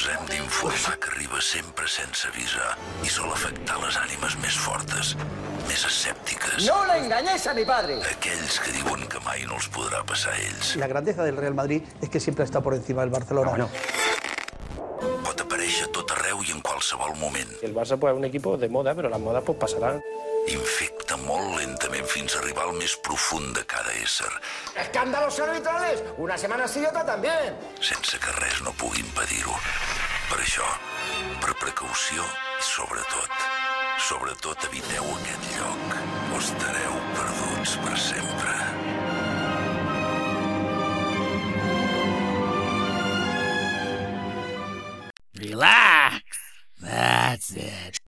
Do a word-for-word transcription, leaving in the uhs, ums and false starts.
us hem d'informar que arriba sempre sense avisar i sol afectar les ànimes més fortes, més escèptiques. ¡No le engañéis a mi padre! Aquells que diuen que mai no els podrà passar a ells. La grandeza del Real Madrid es que siempre está por encima del Barcelona. Bueno. Pot aparèixer a tot arreu i en qualsevol moment. El Barça pues, es un equipo de moda, pero las modas pues, pasarán. Infecta molt lentament fins a arribar al més profund de cada ésser. ¡Escándalos arbitrales! Una semana sí y otra también. Sense que res no pugui impedir-ho. Per això, per precaució i sobretot, sobretot eviteu aquest lloc o estareu perduts per sempre. Relax. That's it.